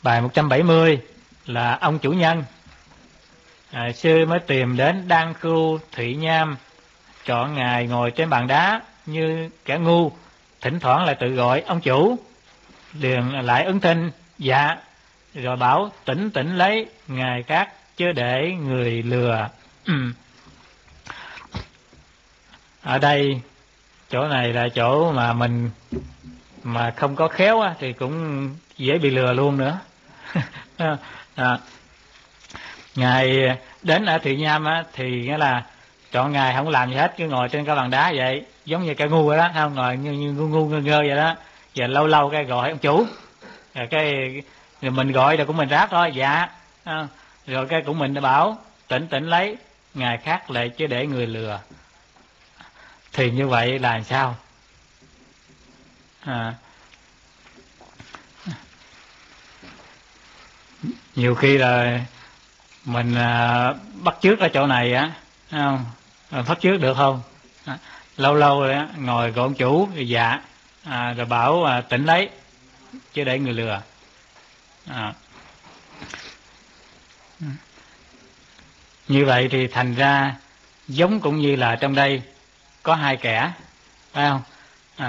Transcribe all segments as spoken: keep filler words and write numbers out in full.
Bài một trăm bảy mươi là ông chủ nhân. À, sư mới tìm đến Đan Khu Thụy Nham, chọn ngài ngồi trên bàn đá như kẻ ngu, thỉnh thoảng lại tự gọi ông chủ, liền lại ứng thinh dạ, rồi bảo tỉnh tỉnh lấy ngài khác chứ để người lừa. Ở đây chỗ này là chỗ mà mình mà không có khéo á, thì cũng dễ bị lừa luôn nữa. À, ngài đến ở Thụy Nham á, thì nghĩa là chọn ngài không làm gì hết, cứ ngồi trên cái bàn đá vậy, giống như cái ngu vậy đó, không ngồi như, như ngu ngu ngơ ngơ vậy đó. Giờ lâu lâu cái gọi ông chủ, rồi cái rồi mình gọi rồi cũng mình ráp thôi dạ, à, rồi cái cũng mình đã bảo tỉnh tỉnh lấy ngài khác lại chứ để người lừa. Thì như vậy là sao? À, nhiều khi là mình à, bắt chước ở chỗ này á, không bắt chước được không? À, lâu lâu rồi á, ngồi gọi ông chủ rồi dạ, à, rồi bảo à, tỉnh lấy chứ để người lừa. À, như vậy thì thành ra giống cũng như là trong đây có hai kẻ, phải không? À,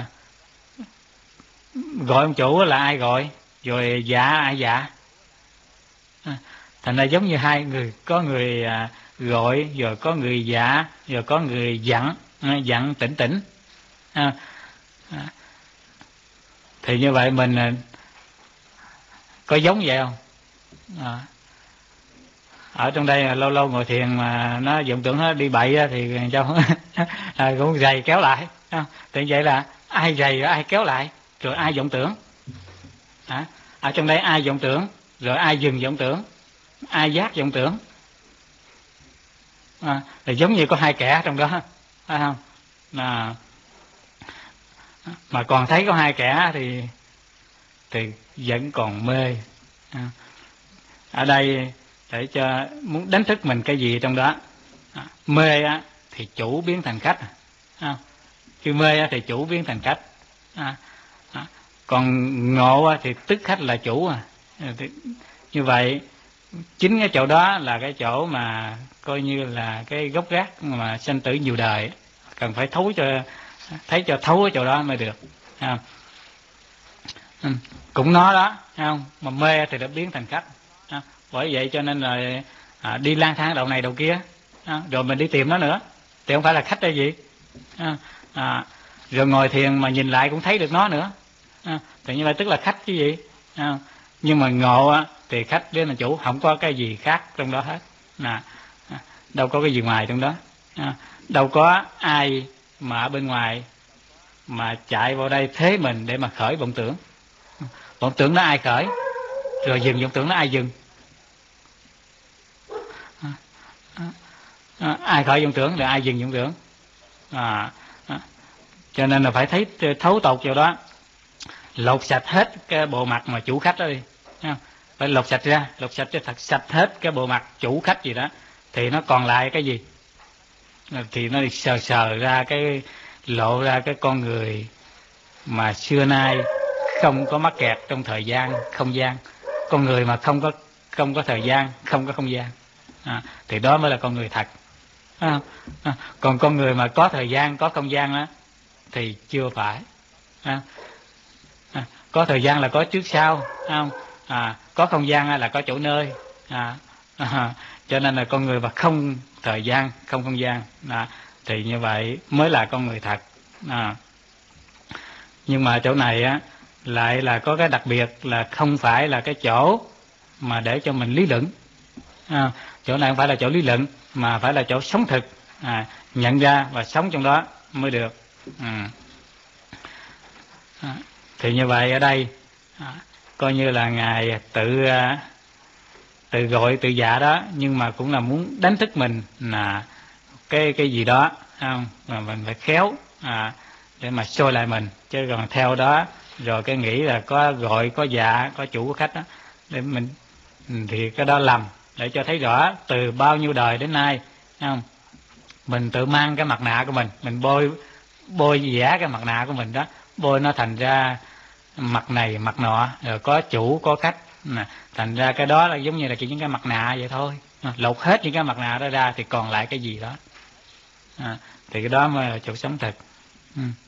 gọi ông chủ là ai gọi, rồi dạ ai dạ. À, thành ra giống như hai người, có người à, gọi, rồi có người dạ, rồi có người dặn, à, dặn tỉnh tỉnh. À, à, thì như vậy mình à, có giống vậy không? À, ở trong đây lâu lâu ngồi thiền mà nó vọng tưởng nó đi bậy thì sao à, cũng giày kéo lại. À, thì vậy là ai giày rồi ai kéo lại, rồi ai vọng tưởng. À, ở trong đây ai vọng tưởng, rồi ai dừng vọng tưởng, ai giác vọng tưởng. À, thì giống như có hai kẻ trong đó, phải không? À, mà còn thấy có hai kẻ thì thì vẫn còn mê. À, ở đây để cho muốn đánh thức mình cái gì trong đó. À, mê á thì chủ biến thành khách. À, khi mê á thì chủ biến thành khách. À, à, còn ngộ á thì tức khách là chủ. À, thì, như vậy chính cái chỗ đó là cái chỗ mà coi như là cái gốc gác mà sanh tử nhiều đời, cần phải thấu cho thấy cho thấu ở chỗ đó mới được. À, ừ, cũng nó đó, không mà mê thì đã biến thành khách. À, bởi vậy cho nên là à, đi lang thang đầu này đầu kia, à, rồi mình đi tìm nó nữa thì không phải là khách hay gì. À, à, rồi ngồi thiền mà nhìn lại cũng thấy được nó nữa. À, thì như vậy tức là khách chứ gì. À, nhưng mà ngộ á thì khách đến là chủ, không có cái gì khác trong đó hết. À, à, đâu có cái gì ngoài trong đó. À, đâu có ai mà ở bên ngoài mà chạy vào đây thế mình để mà khởi vọng tưởng. Vọng tưởng nó ai khởi, rồi dừng vọng tưởng nó ai dừng. À, à, à, ai khởi vọng tưởng rồi ai dừng vọng tưởng. À, à, cho nên là phải thấy thấu tột vào đó, lột sạch hết cái bộ mặt mà chủ khách đó đi. Phải lột sạch ra, lột sạch cho thật sạch hết cái bộ mặt chủ khách gì đó, thì nó còn lại cái gì? Thì nó sờ sờ ra cái, lộ ra cái con người mà xưa nay không có mắc kẹt trong thời gian không gian, con người mà không có không có thời gian, không có không gian. À, thì đó mới là con người thật. À, à, còn con người mà có thời gian có không gian đó thì chưa phải. À, à, có thời gian là có trước sau, không? À, có không gian là có chỗ nơi. À, à, cho nên là con người mà không thời gian không không gian, à, thì như vậy mới là con người thật. À, nhưng mà chỗ này á lại là có cái đặc biệt là không phải là cái chỗ mà để cho mình lý luận. À, chỗ này không phải là chỗ lý luận mà phải là chỗ sống thực. À, nhận ra và sống trong đó mới được. À, à, thì như vậy ở đây à, coi như là ngài tự tự gọi tự dạ đó, nhưng mà cũng là muốn đánh thức mình là cái cái gì đó, không? Mà mình phải khéo à, để mà soi lại mình, chứ còn theo đó rồi cái nghĩ là có gọi có dạ có chủ có khách đó để mình, thì cái đó lầm. Để cho thấy rõ từ bao nhiêu đời đến nay, không, mình tự mang cái mặt nạ của mình, mình bôi bôi vẽ cái mặt nạ của mình đó, bôi nó thành ra mặt này mặt nọ, rồi có chủ có khách, Thành ra cái đó là giống như là chỉ những cái mặt nạ vậy thôi. Lột hết những cái mặt nạ đó ra thì còn lại cái gì đó. À, thì cái đó mới là chỗ sống thực. Ừ.